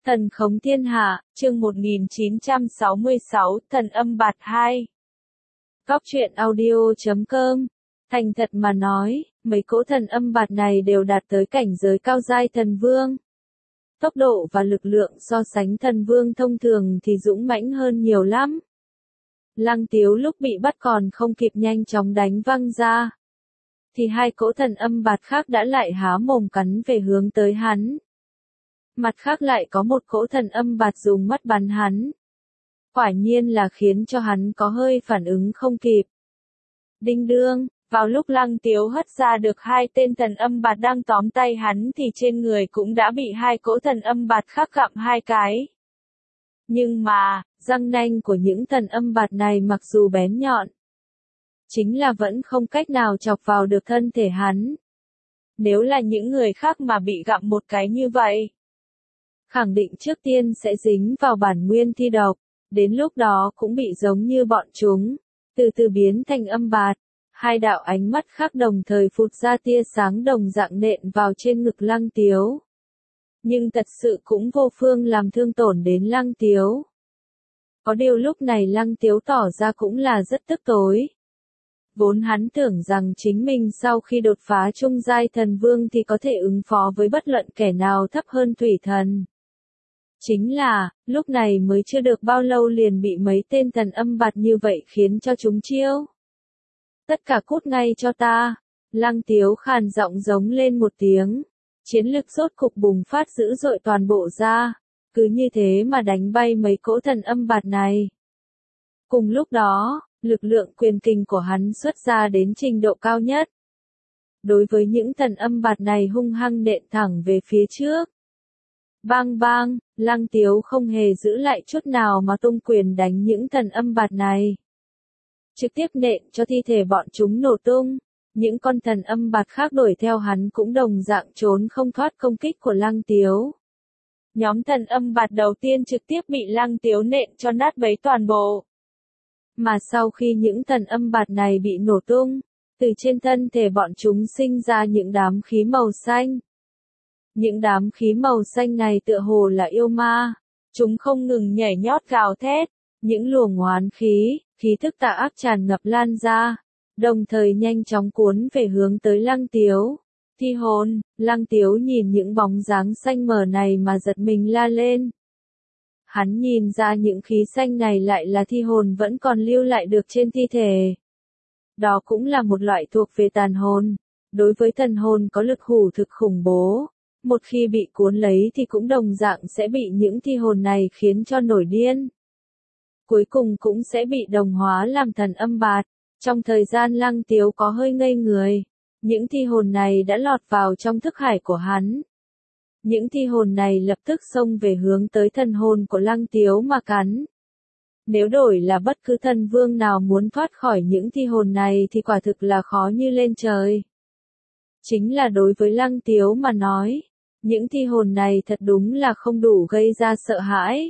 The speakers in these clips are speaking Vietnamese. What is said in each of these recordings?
Thần khống thiên hạ, chương 1966, thần âm bạt 2. Góc truyện audio.com. Thành thật mà nói, mấy cỗ thần âm bạt này đều đạt tới cảnh giới cao giai thần vương. Tốc độ và lực lượng so sánh thần vương thông thường thì dũng mãnh hơn nhiều lắm. Lăng Tiếu lúc bị bắt còn không kịp nhanh chóng đánh văng ra. Thì hai cỗ thần âm bạt khác đã lại há mồm cắn về hướng tới hắn. Mặt khác lại có một cỗ thần âm bạt dùng mắt bắn hắn. Quả nhiên là khiến cho hắn có hơi phản ứng không kịp. Đinh đương, vào lúc Lăng Tiếu hất ra được hai tên thần âm bạt đang tóm tay hắn thì trên người cũng đã bị hai cỗ thần âm bạt khác gặm hai cái. Nhưng mà, răng nanh của những thần âm bạt này mặc dù bén nhọn, chính là vẫn không cách nào chọc vào được thân thể hắn. Nếu là những người khác mà bị gặm một cái như vậy, khẳng định trước tiên sẽ dính vào bản nguyên thi độc, đến lúc đó cũng bị giống như bọn chúng, từ từ biến thành âm bạt. Hai đạo ánh mắt khác đồng thời phụt ra tia sáng đồng dạng nện vào trên ngực Lăng Tiếu. Nhưng thật sự cũng vô phương làm thương tổn đến Lăng Tiếu. Có điều lúc này Lăng Tiếu tỏ ra cũng là rất tức tối. Vốn hắn tưởng rằng chính mình sau khi đột phá trung giai thần vương thì có thể ứng phó với bất luận kẻ nào thấp hơn thủy thần. Chính là, lúc này mới chưa được bao lâu liền bị mấy tên thần âm bạt như vậy khiến cho chúng chiêu. Tất cả cút ngay cho ta. Lăng Tiếu khàn giọng giống lên một tiếng. Chiến lực rốt cục bùng phát dữ dội toàn bộ ra. Cứ như thế mà đánh bay mấy cỗ thần âm bạt này. Cùng lúc đó, lực lượng quyền kình của hắn xuất ra đến trình độ cao nhất. Đối với những thần âm bạt này hung hăng nện thẳng về phía trước. Bang bang, Lăng Tiếu không hề giữ lại chút nào mà tung quyền đánh những thần âm bạt này. Trực tiếp nện cho thi thể bọn chúng nổ tung. Những con thần âm bạt khác đuổi theo hắn cũng đồng dạng trốn không thoát công kích của Lăng Tiếu. Nhóm thần âm bạt đầu tiên trực tiếp bị Lăng Tiếu nện cho nát bấy toàn bộ. Mà sau khi những thần âm bạt này bị nổ tung, từ trên thân thể bọn chúng sinh ra những đám khí màu xanh. Những đám khí màu xanh này tựa hồ là yêu ma, chúng không ngừng nhảy nhót gào thét, những luồng oán khí, khí thức tà ác tràn ngập lan ra, đồng thời nhanh chóng cuốn về hướng tới Lăng Tiếu. Thi hồn, Lăng Tiếu nhìn những bóng dáng xanh mờ này mà giật mình la lên. Hắn nhìn ra những khí xanh này lại là thi hồn vẫn còn lưu lại được trên thi thể. Đó cũng là một loại thuộc về tàn hồn, đối với thần hồn có lực hủ thực khủng bố. Một khi bị cuốn lấy thì cũng đồng dạng sẽ bị những thi hồn này khiến cho nổi điên. Cuối cùng cũng sẽ bị đồng hóa làm thần âm bạt. Trong thời gian Lăng Tiếu có hơi ngây người, những thi hồn này đã lọt vào trong thức hải của hắn. Những thi hồn này lập tức xông về hướng tới thần hồn của Lăng Tiếu mà cắn. Nếu đổi là bất cứ thần vương nào muốn thoát khỏi những thi hồn này thì quả thực là khó như lên trời. Chính là đối với Lăng Tiếu mà nói, những thi hồn này thật đúng là không đủ gây ra sợ hãi.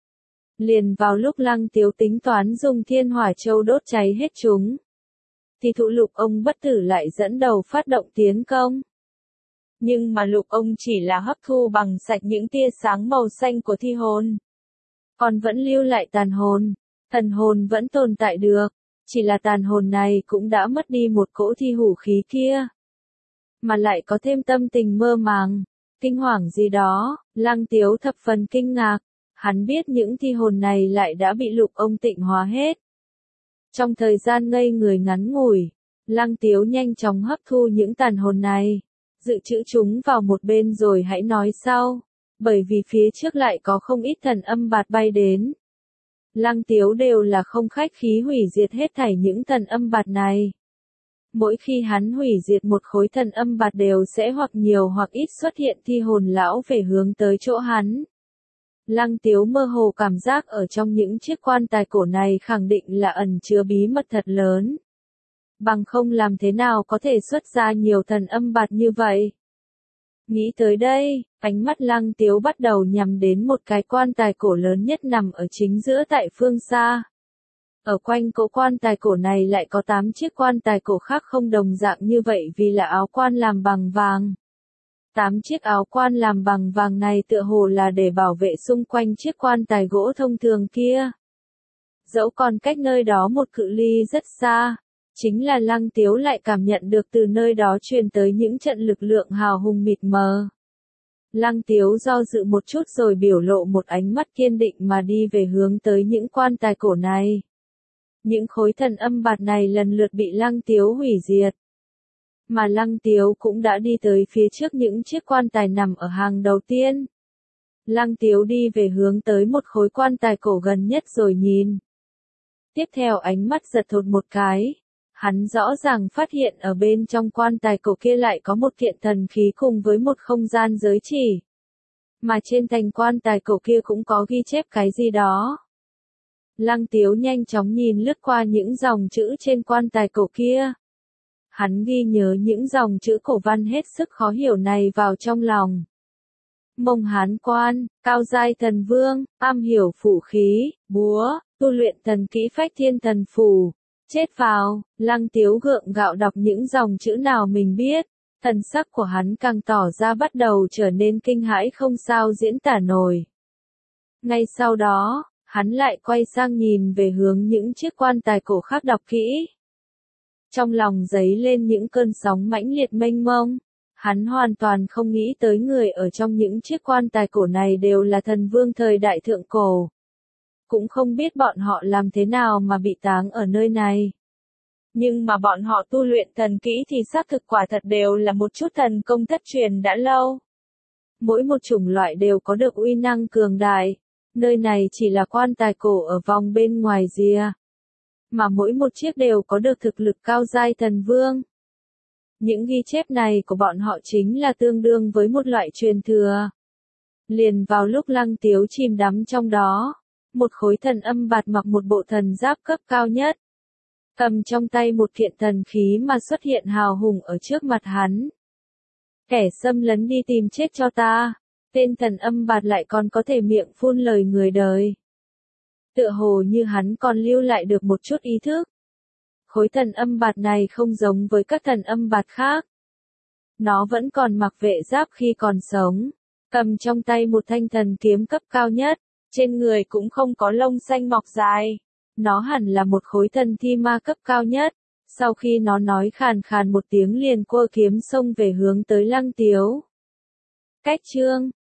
Liền vào lúc Lăng Tiếu tính toán dùng Thiên Hỏa Châu đốt cháy hết chúng, thì Thụ Lục ông bất tử lại dẫn đầu phát động tiến công. Nhưng mà Lục ông chỉ là hấp thu bằng sạch những tia sáng màu xanh của thi hồn. Còn vẫn lưu lại tàn hồn, thần hồn vẫn tồn tại được, chỉ là tàn hồn này cũng đã mất đi một cỗ thi hủ khí kia. Mà lại có thêm tâm tình mơ màng, kinh hoàng gì đó, Lăng Tiếu thập phần kinh ngạc. Hắn biết những thi hồn này lại đã bị Lục ông tịnh hóa hết. Trong thời gian ngây người ngắn ngủi, Lăng Tiếu nhanh chóng hấp thu những tàn hồn này, dự trữ chúng vào một bên rồi hãy nói sau, bởi vì phía trước lại có không ít thần âm bạt bay đến. Lăng Tiếu đều là không khách khí hủy diệt hết thảy những thần âm bạt này. Mỗi khi hắn hủy diệt một khối thần âm bạt đều sẽ hoặc nhiều hoặc ít xuất hiện thi hồn lão về hướng tới chỗ hắn. Lăng Tiếu mơ hồ cảm giác ở trong những chiếc quan tài cổ này khẳng định là ẩn chứa bí mật thật lớn. Bằng không làm thế nào có thể xuất ra nhiều thần âm bạt như vậy. Nghĩ tới đây, ánh mắt Lăng Tiếu bắt đầu nhắm đến một cái quan tài cổ lớn nhất nằm ở chính giữa tại phương xa. Ở quanh cỗ quan tài cổ này lại có 8 chiếc quan tài cổ khác không đồng dạng như vậy vì là áo quan làm bằng vàng. 8 chiếc áo quan làm bằng vàng này tựa hồ là để bảo vệ xung quanh chiếc quan tài gỗ thông thường kia. Dẫu còn cách nơi đó một cự ly rất xa, chính là Lăng Tiếu lại cảm nhận được từ nơi đó truyền tới những trận lực lượng hào hùng mịt mờ. Lăng Tiếu do dự một chút rồi biểu lộ một ánh mắt kiên định mà đi về hướng tới những quan tài cổ này. Những khối thần âm bạt này lần lượt bị Lăng Tiếu hủy diệt. Mà Lăng Tiếu cũng đã đi tới phía trước những chiếc quan tài nằm ở hàng đầu tiên. Lăng Tiếu đi về hướng tới một khối quan tài cổ gần nhất rồi nhìn. Tiếp theo ánh mắt giật thụt một cái. Hắn rõ ràng phát hiện ở bên trong quan tài cổ kia lại có một kiện thần khí cùng với một không gian giới chỉ. Mà trên thành quan tài cổ kia cũng có ghi chép cái gì đó. Lăng Tiếu nhanh chóng nhìn lướt qua những dòng chữ trên quan tài cổ kia. Hắn ghi nhớ những dòng chữ cổ văn hết sức khó hiểu này vào trong lòng. Mông Hán Quan, cao giai thần vương, am hiểu phủ khí, búa, tu luyện thần kỹ phách thiên thần phù. Chết vào, Lăng Tiếu gượng gạo đọc những dòng chữ nào mình biết, thần sắc của hắn càng tỏ ra bắt đầu trở nên kinh hãi không sao diễn tả nổi. Ngay sau đó, hắn lại quay sang nhìn về hướng những chiếc quan tài cổ khác đọc kỹ. Trong lòng dấy lên những cơn sóng mãnh liệt mênh mông, hắn hoàn toàn không nghĩ tới người ở trong những chiếc quan tài cổ này đều là thần vương thời đại thượng cổ. Cũng không biết bọn họ làm thế nào mà bị táng ở nơi này. Nhưng mà bọn họ tu luyện thần kỹ thì xác thực quả thật đều là một chút thần công thất truyền đã lâu. Mỗi một chủng loại đều có được uy năng cường đại. Nơi này chỉ là quan tài cổ ở vòng bên ngoài rìa. Mà mỗi một chiếc đều có được thực lực cao giai thần vương. Những ghi chép này của bọn họ chính là tương đương với một loại truyền thừa. Liền vào lúc Lăng Tiếu chìm đắm trong đó. Một khối thần âm bạt mặc một bộ thần giáp cấp cao nhất. Cầm trong tay một kiện thần khí mà xuất hiện hào hùng ở trước mặt hắn. Kẻ xâm lấn đi tìm chết cho ta. Tên thần âm bạt lại còn có thể miệng phun lời người đời. Tựa hồ như hắn còn lưu lại được một chút ý thức. Khối thần âm bạt này không giống với các thần âm bạt khác. Nó vẫn còn mặc vệ giáp khi còn sống. Cầm trong tay một thanh thần kiếm cấp cao nhất. Trên người cũng không có lông xanh mọc dài. Nó hẳn là một khối thần thi ma cấp cao nhất. Sau khi nó nói khàn khàn một tiếng liền quơ kiếm xông về hướng tới Lăng Tiếu. Cách chương